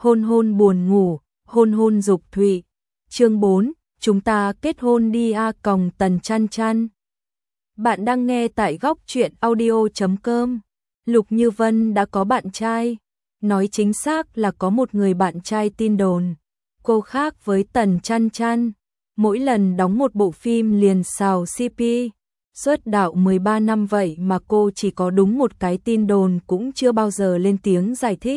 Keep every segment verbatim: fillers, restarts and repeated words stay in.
hôn hôn buồn ngủ, hôn hôn dục thụy. Chương bốn, chúng ta kết hôn đi a còng Tần Chăn Chăn. Bạn đang nghe tại góc truyện audio chấm com. Lục Như Vân đã có bạn trai, nói chính xác là có một người bạn trai tin đồn. Cô khác với Tần Chăn Chăn, mỗi lần đóng một bộ phim liền xào xê pê. Xuất đạo mười ba năm vậy mà cô chỉ có đúng một cái tin đồn cũng chưa bao giờ lên tiếng giải thích.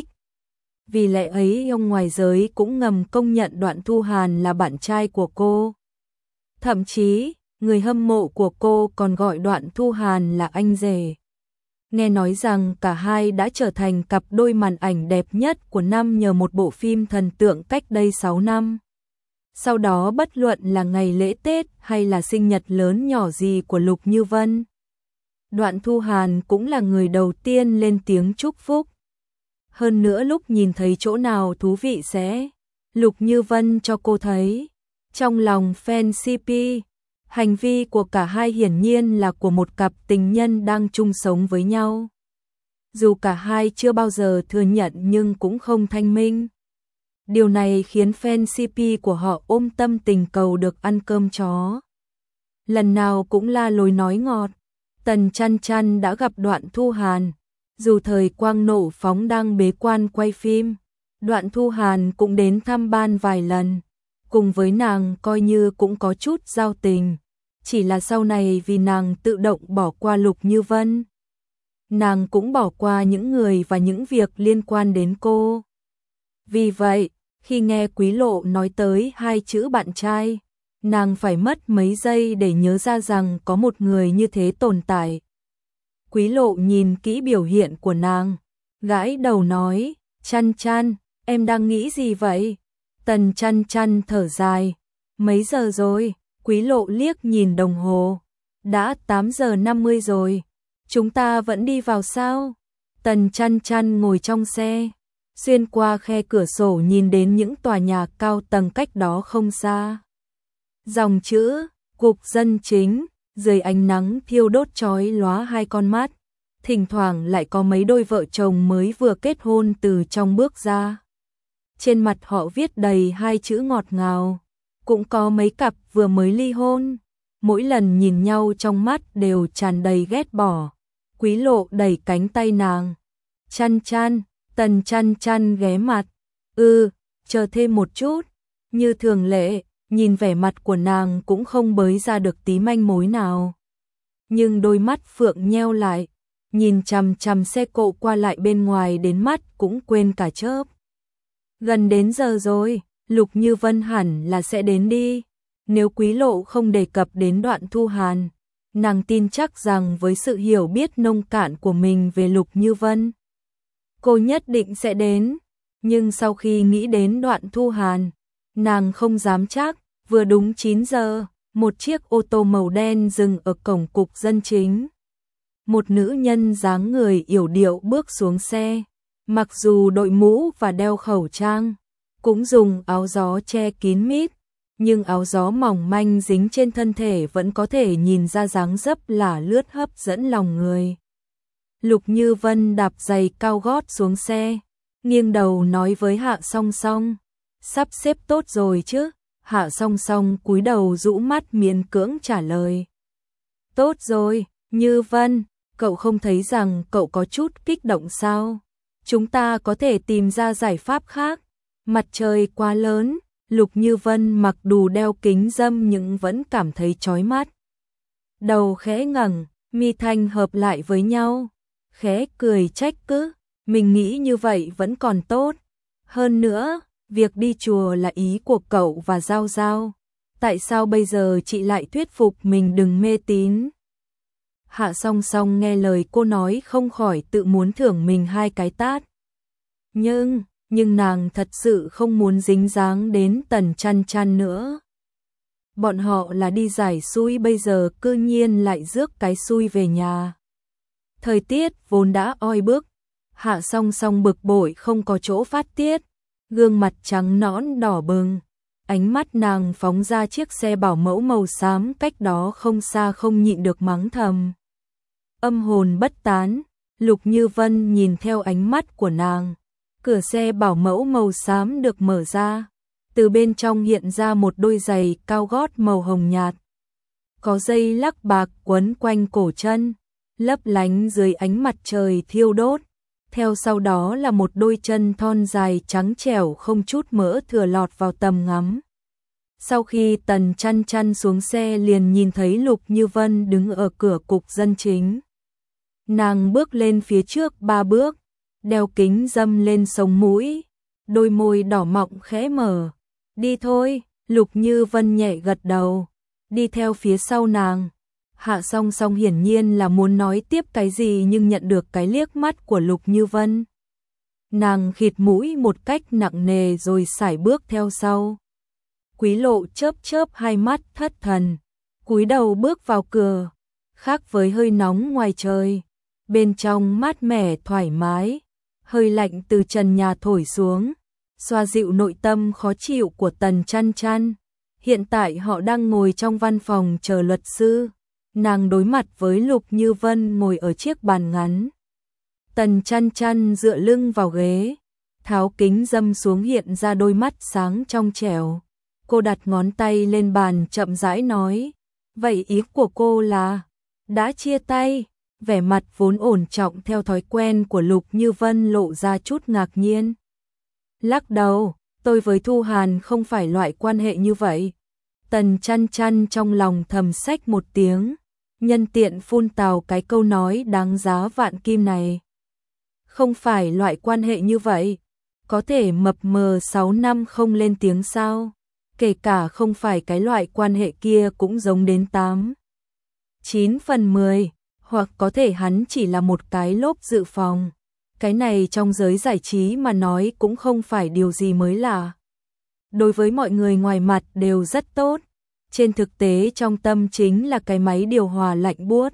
Vì lẽ ấy ông ngoài giới cũng ngầm công nhận Đoạn Thu Hàn là bạn trai của cô. Thậm chí, người hâm mộ của cô còn gọi Đoạn Thu Hàn là anh rể. Nghe nói rằng cả hai đã trở thành cặp đôi màn ảnh đẹp nhất của năm nhờ một bộ phim thần tượng cách đây sáu năm. Sau đó bất luận là ngày lễ Tết hay là sinh nhật lớn nhỏ gì của Lục Như Vân, Đoạn Thu Hàn cũng là người đầu tiên lên tiếng chúc phúc. Hơn nữa lúc nhìn thấy chỗ nào thú vị sẽ Lục Như Vân cho cô thấy. Trong lòng fan xê pê, hành vi của cả hai hiển nhiên là của một cặp tình nhân đang chung sống với nhau. Dù cả hai chưa bao giờ thừa nhận nhưng cũng không thanh minh. Điều này khiến fan xê pê của họ ôm tâm tình cầu được ăn cơm chó. Lần nào cũng la lối nói ngọt. Tần Chăn Chăn đã gặp Đoạn Thu Hàn. Dù thời Quang Nộ Phóng đang bế quan quay phim, Đoạn Thu Hàn cũng đến thăm ban vài lần. Cùng với nàng coi như cũng có chút giao tình. Chỉ là sau này vì nàng tự động bỏ qua Lục Như Vân, nàng cũng bỏ qua những người và những việc liên quan đến cô. Vì vậy, khi nghe Quý Lộ nói tới hai chữ bạn trai, nàng phải mất mấy giây để nhớ ra rằng có một người như thế tồn tại. Quý Lộ nhìn kỹ biểu hiện của nàng, gãi đầu nói, Chăn Chăn, em đang nghĩ gì vậy? Tần Chăn Chăn thở dài, mấy giờ rồi? Quý Lộ liếc nhìn đồng hồ, đã tám giờ năm mươi rồi, chúng ta vẫn đi vào sao? Tần Chăn Chăn ngồi trong xe, xuyên qua khe cửa sổ nhìn đến những tòa nhà cao tầng cách đó không xa. Dòng chữ, cục dân chính, dưới ánh nắng thiêu đốt chói lóa hai con mắt, thỉnh thoảng lại có mấy đôi vợ chồng mới vừa kết hôn từ trong bước ra. Trên mặt họ viết đầy hai chữ ngọt ngào, cũng có mấy cặp vừa mới ly hôn, mỗi lần nhìn nhau trong mắt đều tràn đầy ghét bỏ. Quý Lộ đẩy cánh tay nàng, Chăn Chăn. Tần Chăn Chăn ghé mặt, ừ, chờ thêm một chút. Như thường lệ, nhìn vẻ mặt của nàng cũng không bới ra được tí manh mối nào. Nhưng đôi mắt phượng nheo lại, nhìn chằm chằm xe cộ qua lại bên ngoài đến mắt cũng quên cả chớp. Gần đến giờ rồi, Lục Như Vân hẳn là sẽ đến đi. Nếu Quý Lộ không đề cập đến Đoạn Thu Hàn, nàng tin chắc rằng với sự hiểu biết nông cạn của mình về Lục Như Vân, cô nhất định sẽ đến. Nhưng sau khi nghĩ đến Đoạn Thu Hàn, nàng không dám chắc. Vừa đúng chín giờ, một chiếc ô tô màu đen dừng ở cổng cục dân chính. Một nữ nhân dáng người yểu điệu bước xuống xe, mặc dù đội mũ và đeo khẩu trang, cũng dùng áo gió che kín mít, nhưng áo gió mỏng manh dính trên thân thể vẫn có thể nhìn ra dáng dấp là lướt hấp dẫn lòng người. Lục Như Vân đạp giày cao gót xuống xe, nghiêng đầu nói với Hạ Song Song, sắp xếp tốt rồi chứ? Hạ Song Song cúi đầu rũ mắt miễn cưỡng trả lời, tốt rồi. Như Vân, cậu không thấy rằng cậu có chút kích động sao? Chúng ta có thể tìm ra giải pháp khác. Mặt trời quá lớn, Lục Như Vân mặc dù đeo kính râm nhưng vẫn cảm thấy chói mắt. Đầu khẽ ngẩng, mi thanh hợp lại với nhau, khẽ cười trách cứ, mình nghĩ như vậy vẫn còn tốt. Hơn nữa, việc đi chùa là ý của cậu và Giao Giao, tại sao bây giờ chị lại thuyết phục mình đừng mê tín? Hạ Song Song nghe lời cô nói không khỏi tự muốn thưởng mình hai cái tát. Nhưng, nhưng nàng thật sự không muốn dính dáng đến Tần Chăn Chăn nữa. Bọn họ là đi giải xui, bây giờ cư nhiên lại rước cái xui về nhà. Thời tiết vốn đã oi bức, Hạ Song Song bực bội không có chỗ phát tiết, gương mặt trắng nõn đỏ bừng, ánh mắt nàng phóng ra chiếc xe bảo mẫu màu xám cách đó không xa không nhịn được mắng thầm. Âm hồn bất tán, Lục Như Vân nhìn theo ánh mắt của nàng, Cửa xe bảo mẫu màu xám được mở ra, từ bên trong hiện ra một đôi giày cao gót màu hồng nhạt. Có dây lắc bạc quấn quanh cổ chân, lấp lánh dưới ánh mặt trời thiêu đốt. Theo sau đó là một đôi chân thon dài trắng trẻo không chút mỡ thừa lọt vào tầm ngắm. Sau khi Tần Chăn Chăn xuống xe liền nhìn thấy Lục Như Vân đứng ở cửa cục dân chính. Nàng bước lên phía trước ba bước, đeo kính dâm lên sống mũi, đôi môi đỏ mọng khẽ mở. Đi thôi, Lục Như Vân nhẹ gật đầu, đi theo phía sau nàng. Hạ Song Song hiển nhiên là muốn nói tiếp cái gì nhưng nhận được cái liếc mắt của Lục Như Vân. Nàng khịt mũi một cách nặng nề rồi sải bước theo sau. Quý Lộ chớp chớp hai mắt thất thần, cúi đầu bước vào cửa. Khác với hơi nóng ngoài trời, bên trong mát mẻ thoải mái, hơi lạnh từ trần nhà thổi xuống, xoa dịu nội tâm khó chịu của Tần Chăn Chăn. Hiện tại họ đang ngồi trong văn phòng chờ luật sư. Nàng đối mặt với Lục Như Vân ngồi ở chiếc bàn ngắn. Tần Chăn Chăn dựa lưng vào ghế, tháo kính dâm xuống hiện ra đôi mắt sáng trong trẻo. Cô đặt ngón tay lên bàn chậm rãi nói, vậy ý của cô là đã chia tay? Vẻ mặt vốn ổn trọng theo thói quen của Lục Như Vân lộ ra chút ngạc nhiên. Lắc đầu, tôi với Thu Hàn không phải loại quan hệ như vậy. Tần Chăn Chăn trong lòng thầm xách một tiếng, nhân tiện phun tào cái câu nói đáng giá vạn kim này. Không phải loại quan hệ như vậy, có thể mập mờ sáu năm không lên tiếng sao? Kể cả không phải cái loại quan hệ kia cũng giống đến tám, chín phần mười, hoặc có thể hắn chỉ là một cái lốp dự phòng. Cái này trong giới giải trí mà nói cũng không phải điều gì mới lạ. Đối với mọi người ngoài mặt đều rất tốt, trên thực tế trong tâm chính là cái máy điều hòa lạnh buốt.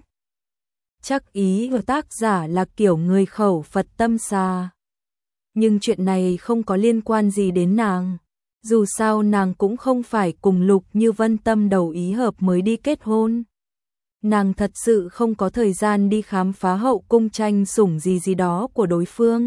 Chắc ý của tác giả là kiểu người khẩu Phật tâm xà. Nhưng chuyện này không có liên quan gì đến nàng. Dù sao nàng cũng không phải cùng Lục Như Vân tâm đầu ý hợp mới đi kết hôn. Nàng thật sự không có thời gian đi khám phá hậu cung tranh sủng gì gì đó của đối phương.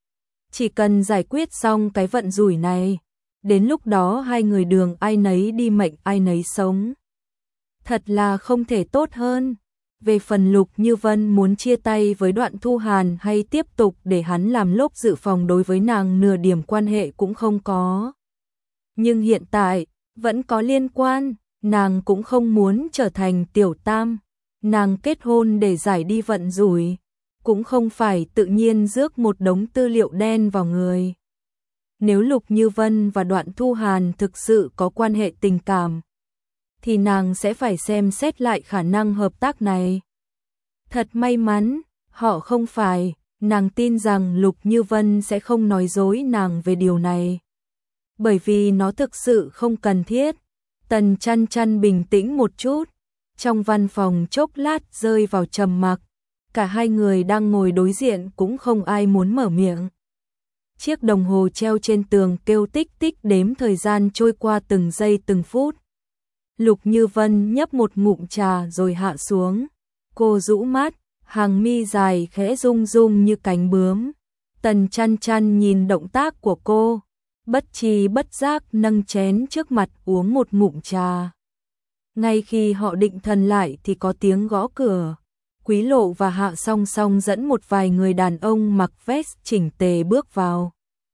Chỉ cần giải quyết xong cái vận rủi này, đến lúc đó hai người đường ai nấy đi mệnh ai nấy sống. Thật là không thể tốt hơn. Về phần Lục Như Vân muốn chia tay với Đoạn Thu Hàn hay tiếp tục để hắn làm lốp dự phòng đối với nàng nửa điểm quan hệ cũng không có. Nhưng hiện tại, vẫn có liên quan, nàng cũng không muốn trở thành tiểu tam. Nàng kết hôn để giải đi vận rủi, cũng không phải tự nhiên rước một đống tư liệu đen vào người. Nếu Lục Như Vân và Đoạn Thu Hàn thực sự có quan hệ tình cảm, thì nàng sẽ phải xem xét lại khả năng hợp tác này. Thật may mắn, họ không phải, nàng tin rằng Lục Như Vân sẽ không nói dối nàng về điều này. Bởi vì nó thực sự không cần thiết. Tần Chăn Chăn bình tĩnh một chút, trong văn phòng chốc lát rơi vào trầm mặc. Cả hai người đang ngồi đối diện cũng không ai muốn mở miệng. Chiếc đồng hồ treo trên tường kêu tích tích đếm thời gian trôi qua từng giây từng phút. Lục Như Vân nhấp một ngụm trà rồi hạ xuống. Cô rũ mắt, hàng mi dài khẽ rung rung như cánh bướm. Tần Chăn Chăn nhìn động tác của cô, bất tri bất giác nâng chén trước mặt uống một ngụm trà. Ngay khi họ định thần lại thì có tiếng gõ cửa. Quý Lộ và Hạ Song Song dẫn một vài người đàn ông mặc vest chỉnh tề bước vào.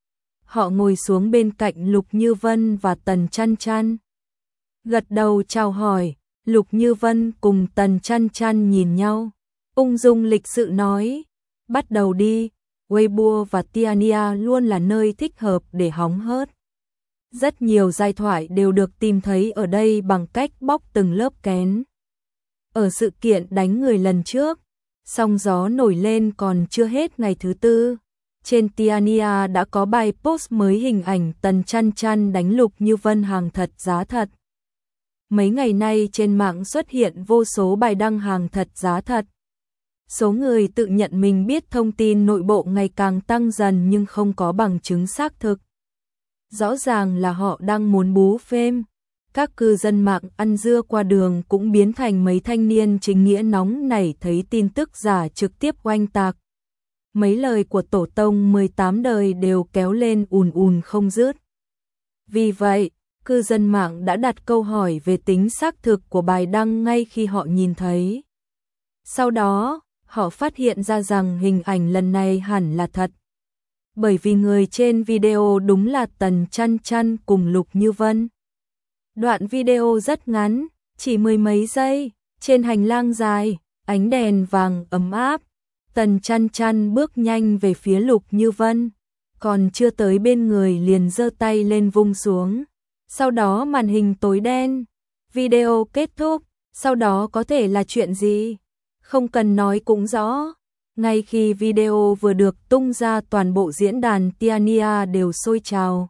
Họ ngồi xuống bên cạnh Lục Như Vân và Tần Chăn Chăn. Gật đầu chào hỏi, Lục Như Vân cùng Tần Chăn Chăn nhìn nhau. Ung dung lịch sự nói, bắt đầu đi, Weibo và Tiania luôn là nơi thích hợp để hóng hớt. Rất nhiều giai thoại đều được tìm thấy ở đây bằng cách bóc từng lớp kén. Ở sự kiện đánh người lần trước, sóng gió nổi lên còn chưa hết ngày thứ tư. Trên Tiania đã có bài post mới hình ảnh Tần Chăn Chăn đánh Lục Như Vân hàng thật giá thật. Mấy ngày nay trên mạng xuất hiện vô số bài đăng hàng thật giá thật. Số người tự nhận mình biết thông tin nội bộ ngày càng tăng dần nhưng không có bằng chứng xác thực. Rõ ràng là họ đang muốn bú phêm. Các cư dân mạng ăn dưa qua đường cũng biến thành mấy thanh niên chính nghĩa nóng nảy thấy tin tức giả trực tiếp oanh tạc. mấy lời của tổ tông mười tám đời đều kéo lên ùn ùn không dứt. Vì vậy, cư dân mạng đã đặt câu hỏi về tính xác thực của bài đăng ngay khi họ nhìn thấy. Sau đó, họ phát hiện ra rằng hình ảnh lần này hẳn là thật. Bởi vì người trên video đúng là Tần Chăn Chăn cùng Lục Như Vân. Đoạn video rất ngắn, chỉ mười mấy giây, trên hành lang dài, ánh đèn vàng ấm áp. Tần Chăn Chăn bước nhanh về phía Lục Như Vân, còn chưa tới bên người liền giơ tay lên vung xuống. Sau đó màn hình tối đen, video kết thúc, sau đó có thể là chuyện gì? Không cần nói cũng rõ. Ngay khi video vừa được tung ra toàn bộ diễn đàn Tiania đều sôi trào.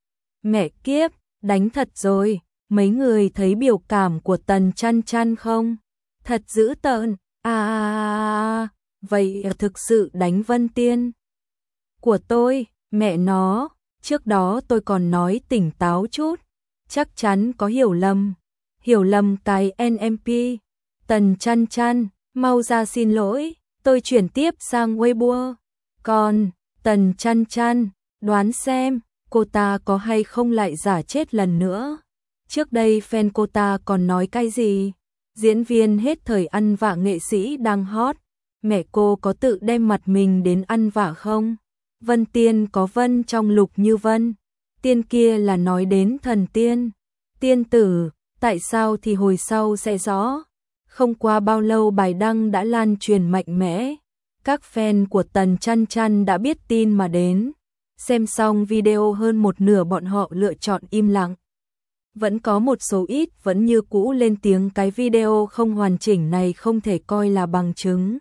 Mẹ kiếp, đánh thật rồi, mấy người thấy biểu cảm của Tần Chăn Chăn không? Thật dữ tợn, à, à, à, vậy thực sự đánh Vân Tiên của tôi, mẹ nó, trước đó tôi còn nói tỉnh táo chút, chắc chắn có hiểu lầm, hiểu lầm cái en em pê. Tần Chăn Chăn, mau ra xin lỗi, tôi chuyển tiếp sang Weibo. Còn, Tần Chăn Chăn, đoán xem, cô ta có hay không lại giả chết lần nữa. Trước đây fan cô ta còn nói cái gì? Diễn viên hết thời ăn vạ nghệ sĩ đang hot, mẹ cô có tự đem mặt mình đến ăn vạ không? Vân Tiên có Vân trong Lục Như Vân, tiên kia là nói đến thần tiên, tiên tử, tại sao thì hồi sau sẽ rõ. Không qua bao lâu bài đăng đã lan truyền mạnh mẽ, các fan của Tần Chăn Chăn đã biết tin mà đến. Xem xong video hơn một nửa bọn họ lựa chọn im lặng. Vẫn có một số ít vẫn như cũ lên tiếng cái video không hoàn chỉnh này không thể coi là bằng chứng.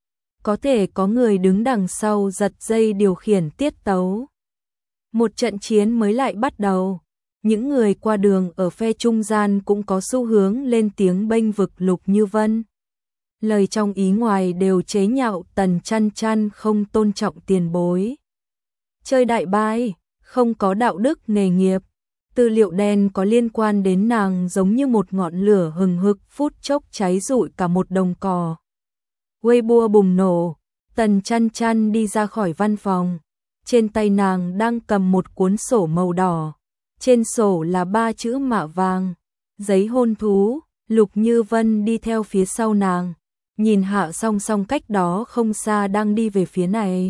Có thể có người đứng đằng sau giật dây điều khiển tiết tấu. Một trận chiến mới lại bắt đầu. Những người qua đường ở phe trung gian cũng có xu hướng lên tiếng bênh vực Lục Như Vân. Lời trong ý ngoài đều chế nhạo Tần Chăn Chăn không tôn trọng tiền bối. Chơi đại bại, không có đạo đức nghề nghiệp. Tư liệu đen có liên quan đến nàng giống như một ngọn lửa hừng hực phút chốc cháy rụi cả một đồng cỏ. Weibo bùng nổ, Tần Chăn Chăn đi ra khỏi văn phòng. Trên tay nàng đang cầm một cuốn sổ màu đỏ. Trên sổ là ba chữ mạ vàng, giấy hôn thú. Lục Như Vân đi theo phía sau nàng, nhìn Hạ Song Song cách đó không xa đang đi về phía này.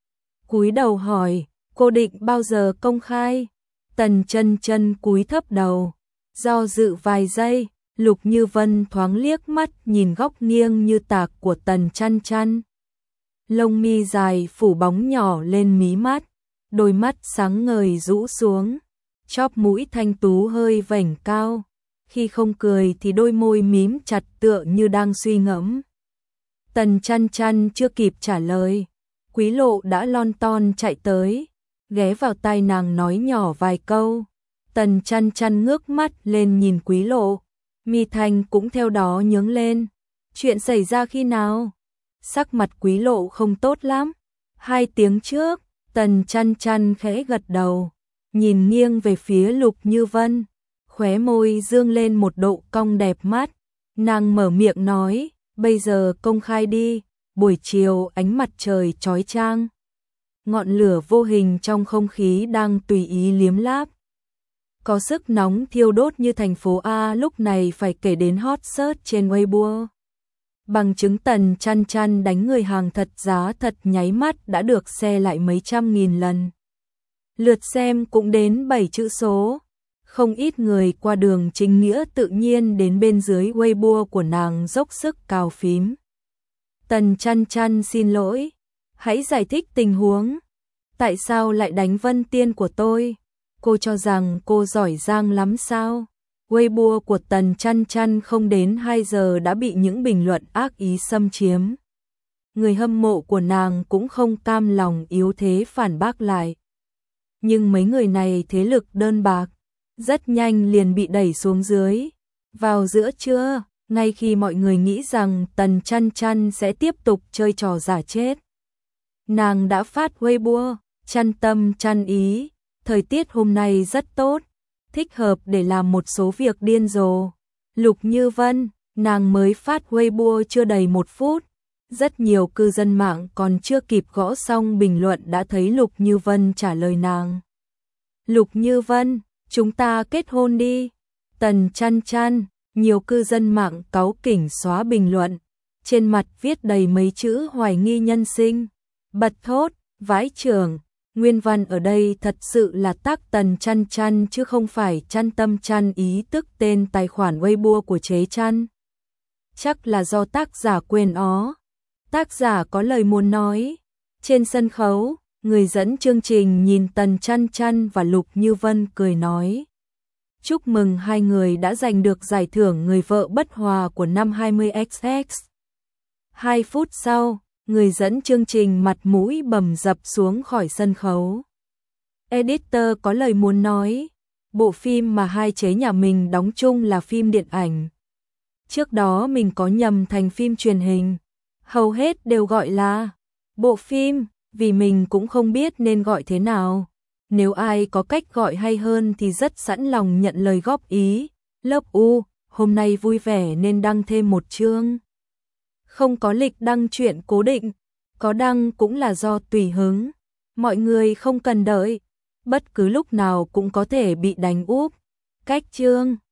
Cúi đầu hỏi, cô định bao giờ công khai? Tần Chăn Chăn cúi thấp đầu, do dự vài giây, Lục Như Vân thoáng liếc mắt nhìn góc nghiêng như tạc của Tần Chăn Chăn. Lông mi dài phủ bóng nhỏ lên mí mắt, đôi mắt sáng ngời rũ xuống, chóp mũi thanh tú hơi vểnh cao. Khi không cười thì đôi môi mím chặt tựa như đang suy ngẫm. Tần Chăn Chăn chưa kịp trả lời, Quý Lộ đã lon ton chạy tới, ghé vào tai nàng nói nhỏ vài câu. Tần Chăn Chăn ngước mắt lên nhìn Quý Lộ, mi thanh cũng theo đó nhướng lên. Chuyện xảy ra khi nào? Sắc mặt Quý Lộ không tốt lắm. Hai tiếng trước. Tần Chăn Chăn khẽ gật đầu, nhìn nghiêng về phía Lục Như Vân, khóe môi dương lên một độ cong đẹp mắt. Nàng mở miệng nói, bây giờ công khai đi. Buổi chiều ánh mặt trời chói chang, ngọn lửa vô hình trong không khí đang tùy ý liếm láp. Có sức nóng thiêu đốt như thành phố A lúc này phải kể đến hot search trên Weibo. Bằng chứng Tần Chăn Chăn đánh người hàng thật giá thật nháy mắt đã được share lại mấy trăm nghìn lần. Lượt xem cũng đến bảy chữ số. Không ít người qua đường chính nghĩa tự nhiên đến bên dưới Weibo của nàng dốc sức cào phím. Tần Chăn Chăn xin lỗi, hãy giải thích tình huống. Tại sao lại đánh Vân Tiên của tôi? Cô cho rằng cô giỏi giang lắm sao? Weibo của Tần Chăn Chăn không đến hai giờ đã bị những bình luận ác ý xâm chiếm. Người hâm mộ của nàng cũng không cam lòng yếu thế phản bác lại. Nhưng mấy người này thế lực đơn bạc, rất nhanh liền bị đẩy xuống dưới. Vào giữa trưa, ngay khi mọi người nghĩ rằng Tần Chăn Chăn sẽ tiếp tục chơi trò giả chết, nàng đã phát Weibo, chăn tâm chăn ý, thời tiết hôm nay rất tốt, thích hợp để làm một số việc điên rồ. Lục Như Vân, nàng mới phát Weibo chưa đầy một phút, Rất nhiều cư dân mạng còn chưa kịp gõ xong bình luận đã thấy Lục Như Vân trả lời nàng. Lục Như Vân, chúng ta kết hôn đi. Tần Chăn Chăn, nhiều cư dân mạng cáu kỉnh xóa bình luận, trên mặt viết đầy mấy chữ hoài nghi nhân sinh. Bật thốt, vãi chưởng, nguyên văn ở đây thật sự là tác Tần Chăn Chăn chứ không phải Chăn Tâm Chăn ý, tức tên tài khoản Weibo của chế Chăn. Chắc là do tác giả quên ó. Tác giả có lời muốn nói. Trên sân khấu, người dẫn chương trình nhìn Tần Chăn Chăn và Lục Như Vân cười nói: chúc mừng hai người đã giành được giải thưởng người vợ bất hòa của năm hai mươi x x. Hai phút sau, người dẫn chương trình mặt mũi bầm dập xuống khỏi sân khấu. Editor có lời muốn nói: bộ phim mà hai chế nhà mình đóng chung là phim điện ảnh. Trước đó mình có nhầm thành phim truyền hình. Hầu hết đều gọi là bộ phim, vì mình cũng không biết nên gọi thế nào. Nếu ai có cách gọi hay hơn thì rất sẵn lòng nhận lời góp ý. Lớp U, hôm nay vui vẻ nên đăng thêm một chương. Không có lịch đăng truyện cố định, có đăng cũng là do tùy hứng. Mọi người không cần đợi, bất cứ lúc nào cũng có thể bị đánh úp. Cách chương